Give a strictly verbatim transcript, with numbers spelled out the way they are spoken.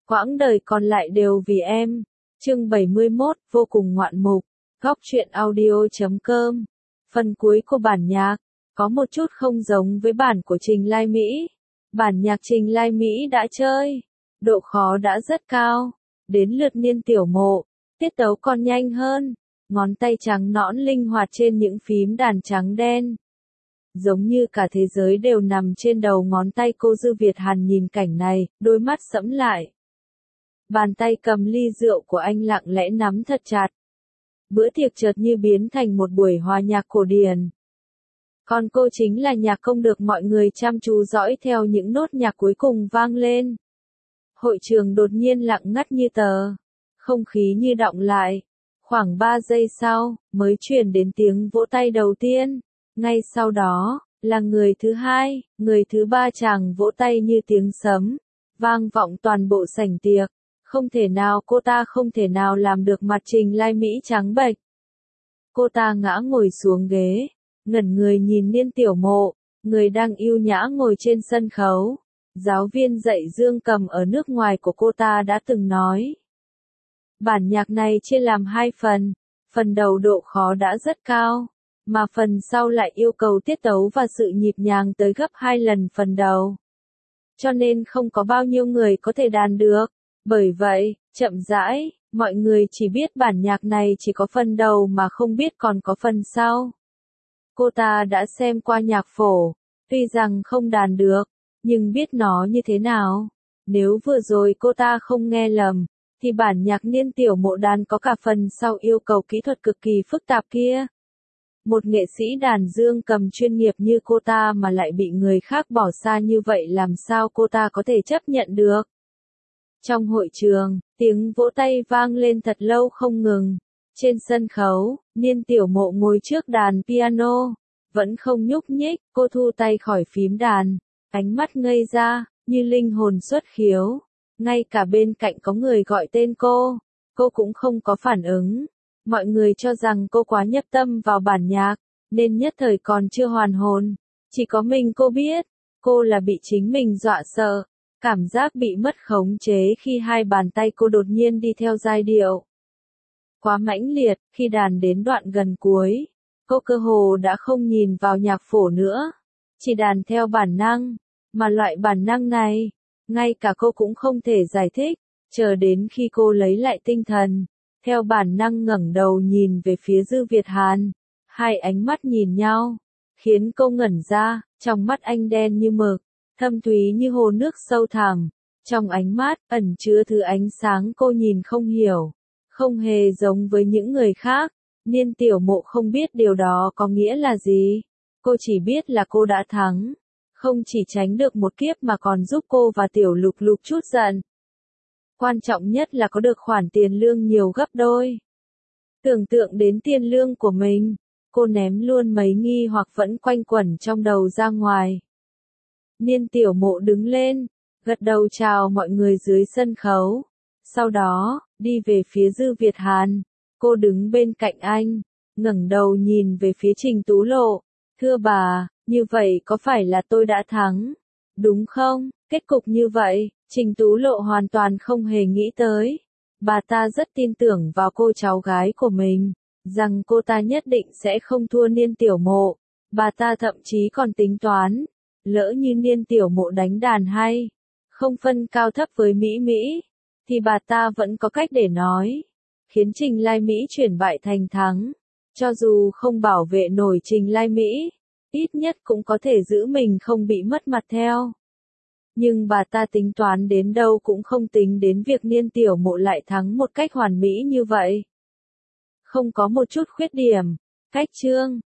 quãng đời còn lại đều vì em. Chương bảy mươi mốt, vô cùng ngoạn mục. Góc truyện audio chấm com. Phần cuối của bản nhạc có một chút không giống với bản của Trình Lai Mỹ. Bản nhạc Trình Lai Mỹ đã chơi, độ khó đã rất cao. Đến lượt Niên Tiểu Mộ, tiết tấu còn nhanh hơn, ngón tay trắng nõn linh hoạt trên những phím đàn trắng đen. Giống như cả thế giới đều nằm trên đầu ngón tay cô. Dư Việt Hàn nhìn cảnh này, đôi mắt sẫm lại. Bàn tay cầm ly rượu của anh lặng lẽ nắm thật chặt. Bữa tiệc chợt như biến thành một buổi hòa nhạc cổ điển. Còn cô chính là nhạc công được mọi người chăm chú dõi theo những nốt nhạc cuối cùng vang lên. Hội trường đột nhiên lặng ngắt như tờ. Không khí như đọng lại. Khoảng ba giây sau, mới truyền đến tiếng vỗ tay đầu tiên. Ngay sau đó, là người thứ hai, người thứ ba chàng vỗ tay như tiếng sấm. Vang vọng toàn bộ sảnh tiệc. Không thể nào, cô ta không thể nào làm được. Mặt Trình Lai Mỹ trắng bệch. Cô ta ngã ngồi xuống ghế, ngẩn người nhìn Niên Tiểu Mộ, người đang yêu nhã ngồi trên sân khấu. Giáo viên dạy dương cầm ở nước ngoài của cô ta đã từng nói. Bản nhạc này chia làm hai phần, phần đầu độ khó đã rất cao, mà phần sau lại yêu cầu tiết tấu và sự nhịp nhàng tới gấp hai lần phần đầu. Cho nên không có bao nhiêu người có thể đàn được. Bởi vậy, chậm rãi, mọi người chỉ biết bản nhạc này chỉ có phần đầu mà không biết còn có phần sau. Cô ta đã xem qua nhạc phổ, tuy rằng không đàn được, nhưng biết nó như thế nào. Nếu vừa rồi cô ta không nghe lầm, thì bản nhạc Niên Tiểu Mộ đàn có cả phần sau yêu cầu kỹ thuật cực kỳ phức tạp kia. Một nghệ sĩ đàn dương cầm chuyên nghiệp như cô ta mà lại bị người khác bỏ xa như vậy, làm sao cô ta có thể chấp nhận được? Trong hội trường, tiếng vỗ tay vang lên thật lâu không ngừng. Trên sân khấu, Niên Tiểu Mộ ngồi trước đàn piano, vẫn không nhúc nhích. Cô thu tay khỏi phím đàn, ánh mắt ngây ra, như linh hồn xuất khiếu. Ngay cả bên cạnh có người gọi tên cô, cô cũng không có phản ứng. Mọi người cho rằng cô quá nhập tâm vào bản nhạc, nên nhất thời còn chưa hoàn hồn. Chỉ có mình cô biết, cô là bị chính mình dọa sợ. Cảm giác bị mất khống chế khi hai bàn tay cô đột nhiên đi theo giai điệu. Quá mãnh liệt, khi đàn đến đoạn gần cuối, cô cơ hồ đã không nhìn vào nhạc phổ nữa. Chỉ đàn theo bản năng, mà loại bản năng này, ngay cả cô cũng không thể giải thích. Chờ đến khi cô lấy lại tinh thần, theo bản năng ngẩng đầu nhìn về phía Dư Việt Hàn. Hai ánh mắt nhìn nhau, khiến cô ngẩn ra, trong mắt anh đen như mực, thâm thúy như hồ nước sâu thẳm. Trong ánh mắt, ẩn chứa thứ ánh sáng cô nhìn không hiểu, không hề giống với những người khác. Niên Tiểu Mộ không biết điều đó có nghĩa là gì. Cô chỉ biết là cô đã thắng. Không chỉ tránh được một kiếp mà còn giúp cô và Tiểu Lục Lục chút giận. Quan trọng nhất là có được khoản tiền lương nhiều gấp đôi. Tưởng tượng đến tiền lương của mình, cô ném luôn mấy nghi hoặc vẫn quanh quẩn trong đầu ra ngoài. Niên Tiểu Mộ đứng lên, gật đầu chào mọi người dưới sân khấu. Sau đó, đi về phía Dư Việt Hàn. Cô đứng bên cạnh anh, ngẩng đầu nhìn về phía Trình Tú Lộ. Thưa bà, như vậy có phải là tôi đã thắng? Đúng không? Kết cục như vậy, Trình Tú Lộ hoàn toàn không hề nghĩ tới. Bà ta rất tin tưởng vào cô cháu gái của mình, rằng cô ta nhất định sẽ không thua Niên Tiểu Mộ. Bà ta thậm chí còn tính toán, lỡ như Niên Tiểu Mộ đánh đàn hay, không phân cao thấp với Mỹ Mỹ, thì bà ta vẫn có cách để nói, khiến Trình Lai Mỹ chuyển bại thành thắng. Cho dù không bảo vệ nổi Trình Lai Mỹ, ít nhất cũng có thể giữ mình không bị mất mặt theo. Nhưng bà ta tính toán đến đâu cũng không tính đến việc Niên Tiểu Mộ lại thắng một cách hoàn mỹ như vậy. Không có một chút khuyết điểm. Cách chương